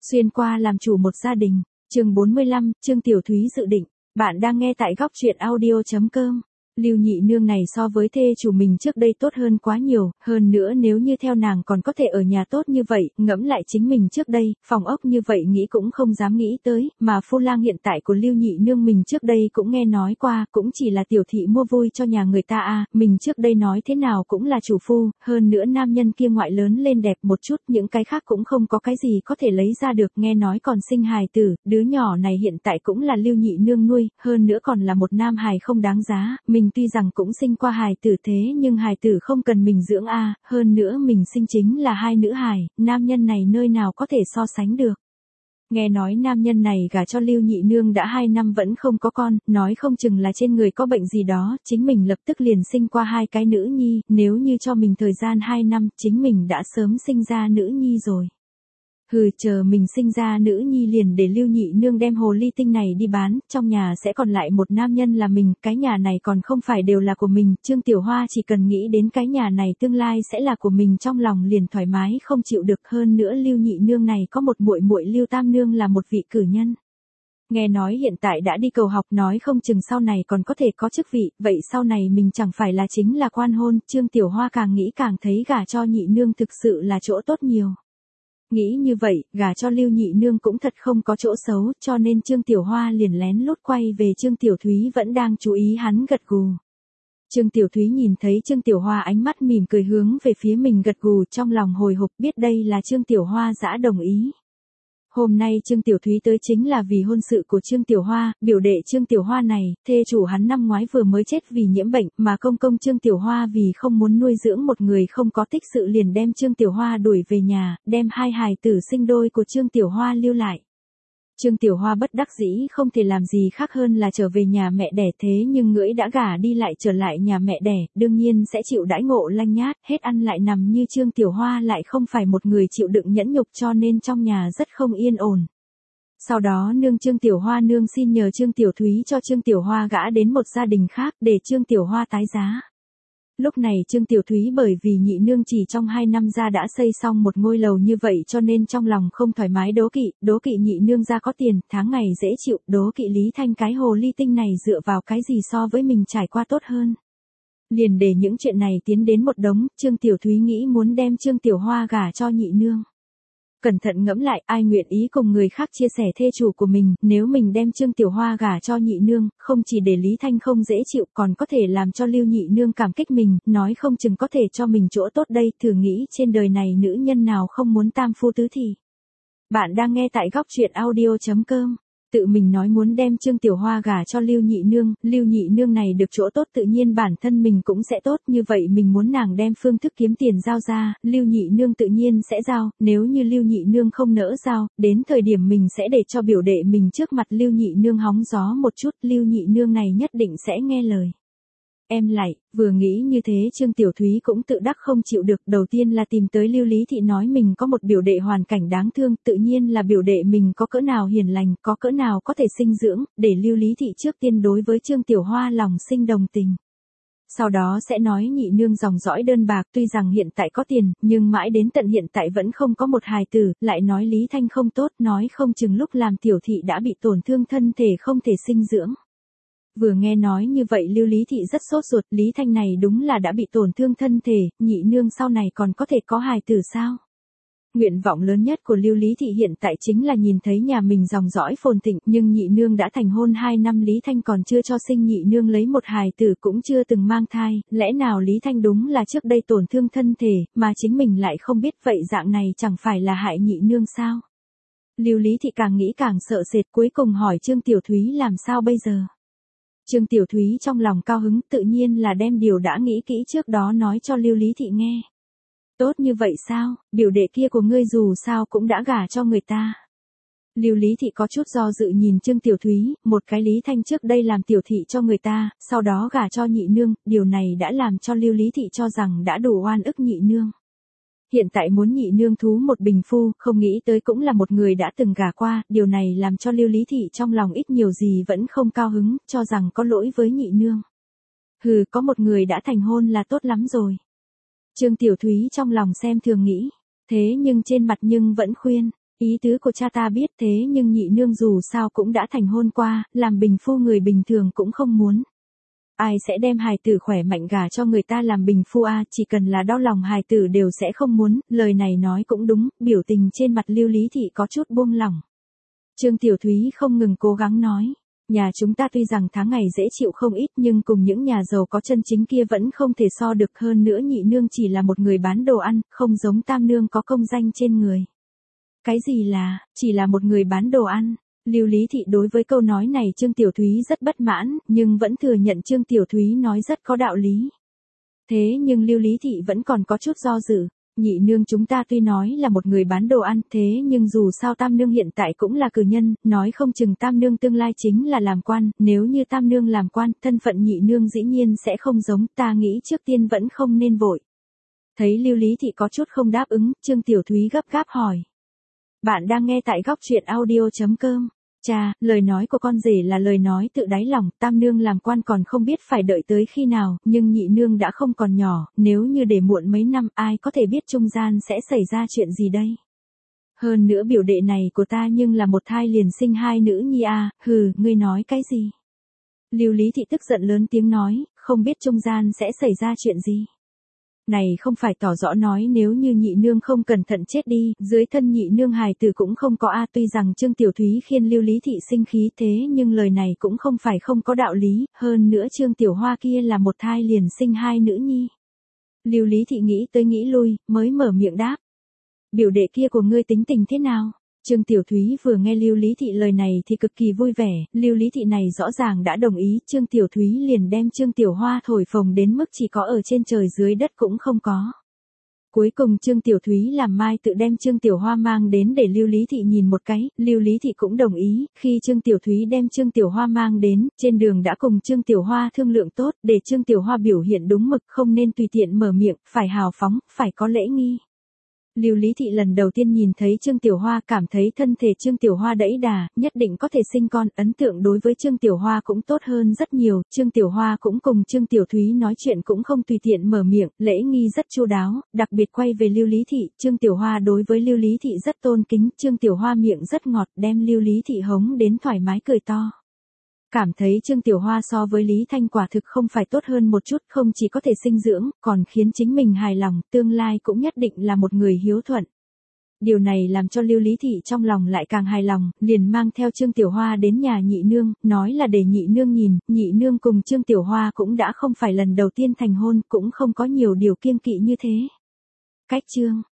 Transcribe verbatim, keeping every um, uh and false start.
Xuyên qua làm chủ một gia đình, chương bốn mươi lăm, Trương Tiểu Thúy dự định. Bạn đang nghe tại góc truyện audio chấm com. Lưu nhị nương này so với thê chủ mình trước đây tốt hơn quá nhiều, hơn nữa nếu như theo nàng còn có thể ở nhà tốt như vậy, ngẫm lại chính mình trước đây, phòng ốc như vậy nghĩ cũng không dám nghĩ tới, mà phu lang hiện tại của Lưu nhị nương mình trước đây cũng nghe nói qua, cũng chỉ là tiểu thị mua vui cho nhà người ta à, mình trước đây nói thế nào cũng là chủ phu, hơn nữa nam nhân kia ngoại lớn lên đẹp một chút, những cái khác cũng không có cái gì có thể lấy ra được, nghe nói còn sinh hài tử, đứa nhỏ này hiện tại cũng là Lưu nhị nương nuôi, hơn nữa còn là một nam hài không đáng giá, mình tuy rằng cũng sinh qua hài tử thế nhưng hài tử không cần mình dưỡng a, à, hơn nữa mình sinh chính là hai nữ hài, nam nhân này nơi nào có thể so sánh được. Nghe nói nam nhân này gả cho Lưu nhị nương đã hai năm vẫn không có con, nói không chừng là trên người có bệnh gì đó, chính mình lập tức liền sinh qua hai cái nữ nhi, nếu như cho mình thời gian hai năm, chính mình đã sớm sinh ra nữ nhi rồi. Hừ, chờ mình sinh ra nữ nhi liền để Lưu nhị nương đem hồ ly tinh này đi bán, trong nhà sẽ còn lại một nam nhân là mình, cái nhà này còn không phải đều là của mình, Trương Tiểu Hoa chỉ cần nghĩ đến cái nhà này tương lai sẽ là của mình trong lòng liền thoải mái không chịu được, hơn nữa Lưu nhị nương này có một muội muội Lưu Tam nương là một vị cử nhân. Nghe nói hiện tại đã đi cầu học, nói không chừng sau này còn có thể có chức vị, vậy sau này mình chẳng phải là chính là quan hôn, Trương Tiểu Hoa càng nghĩ càng thấy gả cho nhị nương thực sự là chỗ tốt nhiều. Nghĩ như vậy, gả cho Lưu nhị nương cũng thật không có chỗ xấu, cho nên Trương Tiểu Hoa liền lén lút quay về Trương Tiểu Thúy vẫn đang chú ý hắn gật gù. Trương Tiểu Thúy nhìn thấy Trương Tiểu Hoa ánh mắt mỉm cười hướng về phía mình gật gù, trong lòng hồi hộp biết đây là Trương Tiểu Hoa dã đồng ý. Hôm nay Trương Tiểu Thúy tới chính là vì hôn sự của Trương Tiểu Hoa, biểu đệ Trương Tiểu Hoa này, thê chủ hắn năm ngoái vừa mới chết vì nhiễm bệnh, mà công công Trương Tiểu Hoa vì không muốn nuôi dưỡng một người không có tích sự liền đem Trương Tiểu Hoa đuổi về nhà, đem hai hài tử sinh đôi của Trương Tiểu Hoa lưu lại. Trương Tiểu Hoa bất đắc dĩ không thể làm gì khác hơn là trở về nhà mẹ đẻ, thế nhưng ngưỡi đã gả đi lại trở lại nhà mẹ đẻ, đương nhiên sẽ chịu đãi ngộ lanh nhát, hết ăn lại nằm như Trương Tiểu Hoa lại không phải một người chịu đựng nhẫn nhục cho nên trong nhà rất không yên ổn. Sau đó nương Trương Tiểu Hoa nương xin nhờ Trương Tiểu Thúy cho Trương Tiểu Hoa gả đến một gia đình khác để Trương Tiểu Hoa tái giá. Lúc này Trương Tiểu Thúy bởi vì nhị nương chỉ trong hai năm ra đã xây xong một ngôi lầu như vậy cho nên trong lòng không thoải mái, đố kỵ, đố kỵ nhị nương ra có tiền, tháng ngày dễ chịu, đố kỵ Lý Thanh cái hồ ly tinh này dựa vào cái gì so với mình trải qua tốt hơn. Liền để những chuyện này tiến đến một đống, Trương Tiểu Thúy nghĩ muốn đem Trương Tiểu Hoa gả cho nhị nương. Cẩn thận ngẫm lại, ai nguyện ý cùng người khác chia sẻ thê chủ của mình, nếu mình đem Trương Tiểu Hoa gả cho nhị nương, không chỉ để Lý Thanh không dễ chịu còn có thể làm cho Lưu nhị nương cảm kích mình, nói không chừng có thể cho mình chỗ tốt đây, thử nghĩ trên đời này nữ nhân nào không muốn tam phu tứ thì. Bạn đang nghe tại góc truyện audio chấm com. Tự mình nói muốn đem Trương Tiểu Hoa gả cho Lưu nhị nương, Lưu nhị nương này được chỗ tốt tự nhiên bản thân mình cũng sẽ tốt, như vậy mình muốn nàng đem phương thức kiếm tiền giao ra, Lưu nhị nương tự nhiên sẽ giao, nếu như Lưu nhị nương không nỡ giao, đến thời điểm mình sẽ để cho biểu đệ mình trước mặt Lưu nhị nương hóng gió một chút, Lưu nhị nương này nhất định sẽ nghe lời. Em lại, vừa nghĩ như thế Trương Tiểu Thúy cũng tự đắc không chịu được, đầu tiên là tìm tới Lưu Lý Thị nói mình có một biểu đệ hoàn cảnh đáng thương, tự nhiên là biểu đệ mình có cỡ nào hiền lành, có cỡ nào có thể sinh dưỡng, để Lưu Lý Thị trước tiên đối với Trương Tiểu Hoa lòng sinh đồng tình. Sau đó sẽ nói nhị nương dòng dõi đơn bạc, tuy rằng hiện tại có tiền, nhưng mãi đến tận hiện tại vẫn không có một hài tử, lại nói Lý Thanh không tốt, nói không chừng lúc làm tiểu thị đã bị tổn thương thân thể không thể sinh dưỡng. Vừa nghe nói như vậy Lưu Lý Thị rất sốt ruột, Lý Thanh này đúng là đã bị tổn thương thân thể, nhị nương sau này còn có thể có hài tử sao? Nguyện vọng lớn nhất của Lưu Lý Thị hiện tại chính là nhìn thấy nhà mình dòng dõi phồn thịnh, nhưng nhị nương đã thành hôn hai năm Lý Thanh còn chưa cho sinh, nhị nương lấy một hài tử cũng chưa từng mang thai, lẽ nào Lý Thanh đúng là trước đây tổn thương thân thể, mà chính mình lại không biết, vậy dạng này chẳng phải là hại nhị nương sao? Lưu Lý Thị càng nghĩ càng sợ sệt, cuối cùng hỏi Trương Tiểu Thúy làm sao bây giờ? Trương Tiểu Thúy trong lòng cao hứng, tự nhiên là đem điều đã nghĩ kỹ trước đó nói cho Lưu Lý Thị nghe. Tốt như vậy sao, biểu đệ kia của ngươi dù sao cũng đã gả cho người ta. Lưu Lý Thị có chút do dự nhìn Trương Tiểu Thúy, một cái Lý Thanh trước đây làm tiểu thị cho người ta, sau đó gả cho nhị nương, điều này đã làm cho Lưu Lý Thị cho rằng đã đủ oan ức nhị nương. Hiện tại muốn nhị nương thú một bình phu, không nghĩ tới cũng là một người đã từng gả qua, điều này làm cho Lưu Lý Thị trong lòng ít nhiều gì vẫn không cao hứng, cho rằng có lỗi với nhị nương. Hừ, có một người đã thành hôn là tốt lắm rồi. Trương Tiểu Thúy trong lòng xem thường nghĩ, thế nhưng trên mặt nhưng vẫn khuyên, Ý tứ của cha ta biết thế nhưng nhị nương dù sao cũng đã thành hôn qua, làm bình phu người bình thường cũng không muốn. Ai sẽ đem hài tử khỏe mạnh gả cho người ta làm bình phu a, chỉ cần là đau lòng hài tử đều sẽ không muốn, lời này nói cũng đúng, biểu tình trên mặt Lưu Lý Thị có chút buông lỏng. Trương Tiểu Thúy không ngừng cố gắng nói, nhà chúng ta tuy rằng tháng ngày dễ chịu không ít nhưng cùng những nhà giàu có chân chính kia vẫn không thể so được, hơn nữa nhị nương chỉ là một người bán đồ ăn, không giống tam nương có công danh trên người. Cái gì là, chỉ là một người bán đồ ăn? Lưu Lý Thị đối với câu nói này Trương Tiểu Thúy rất bất mãn, nhưng vẫn thừa nhận Trương Tiểu Thúy nói rất có đạo lý. Thế nhưng Lưu Lý Thị vẫn còn có chút do dự, nhị nương chúng ta tuy nói là một người bán đồ ăn, thế nhưng dù sao tam nương hiện tại cũng là cử nhân, nói không chừng tam nương tương lai chính là làm quan, nếu như tam nương làm quan, thân phận nhị nương dĩ nhiên sẽ không giống, ta nghĩ trước tiên vẫn không nên vội. Thấy Lưu Lý Thị có chút không đáp ứng, Trương Tiểu Thúy gấp gáp hỏi. Bạn đang nghe tại góc truyện audio chấm com. Cha, lời nói của con rể là lời nói tự đáy lòng, tam nương làm quan còn không biết phải đợi tới khi nào, nhưng nhị nương đã không còn nhỏ, nếu như để muộn mấy năm ai có thể biết trung gian sẽ xảy ra chuyện gì đây. Hơn nữa biểu đệ này của ta nhưng là một thai liền sinh hai nữ nhi a, hừ, ngươi nói cái gì? Lưu Lý Thị tức giận lớn tiếng nói, không biết trung gian sẽ xảy ra chuyện gì. Này không phải tỏ rõ nói nếu như nhị nương không cẩn thận chết đi, dưới thân nhị nương hài tử cũng không có a, tuy rằng Trương Tiểu Thúy khiên Lưu Lý Thị sinh khí thế nhưng lời này cũng không phải không có đạo lý, hơn nữa Trương Tiểu Hoa kia là một thai liền sinh hai nữ nhi. Lưu Lý Thị nghĩ tới nghĩ lui, mới mở miệng đáp. Biểu đệ kia của ngươi tính tình thế nào? Trương Tiểu Thúy vừa nghe Lưu Lý Thị lời này thì cực kỳ vui vẻ, Lưu Lý Thị này rõ ràng đã đồng ý, Trương Tiểu Thúy liền đem Trương Tiểu Hoa thổi phồng đến mức chỉ có ở trên trời dưới đất cũng không có. Cuối cùng Trương Tiểu Thúy làm mai tự đem Trương Tiểu Hoa mang đến để Lưu Lý Thị nhìn một cái, Lưu Lý Thị cũng đồng ý, khi Trương Tiểu Thúy đem Trương Tiểu Hoa mang đến, trên đường đã cùng Trương Tiểu Hoa thương lượng tốt, để Trương Tiểu Hoa biểu hiện đúng mực, không nên tùy tiện mở miệng, phải hào phóng, phải có lễ nghi. Lưu Lý Thị lần đầu tiên nhìn thấy Trương Tiểu Hoa cảm thấy thân thể Trương Tiểu Hoa đẫy đà, nhất định có thể sinh con, ấn tượng đối với Trương Tiểu Hoa cũng tốt hơn rất nhiều, Trương Tiểu Hoa cũng cùng Trương Tiểu Thúy nói chuyện cũng không tùy tiện mở miệng, lễ nghi rất chu đáo, đặc biệt quay về Lưu Lý Thị, Trương Tiểu Hoa đối với Lưu Lý Thị rất tôn kính, Trương Tiểu Hoa miệng rất ngọt, đem Lưu Lý Thị hống đến thoải mái cười to. Cảm thấy Trương Tiểu Hoa so với Lý Thanh quả thực không phải tốt hơn một chút, không chỉ có thể sinh dưỡng, còn khiến chính mình hài lòng, tương lai cũng nhất định là một người hiếu thuận. Điều này làm cho Lưu Lý Thị trong lòng lại càng hài lòng, liền mang theo Trương Tiểu Hoa đến nhà nhị nương, nói là để nhị nương nhìn, nhị nương cùng Trương Tiểu Hoa cũng đã không phải lần đầu tiên thành hôn, cũng không có nhiều điều kiêng kỵ như thế. Cách chương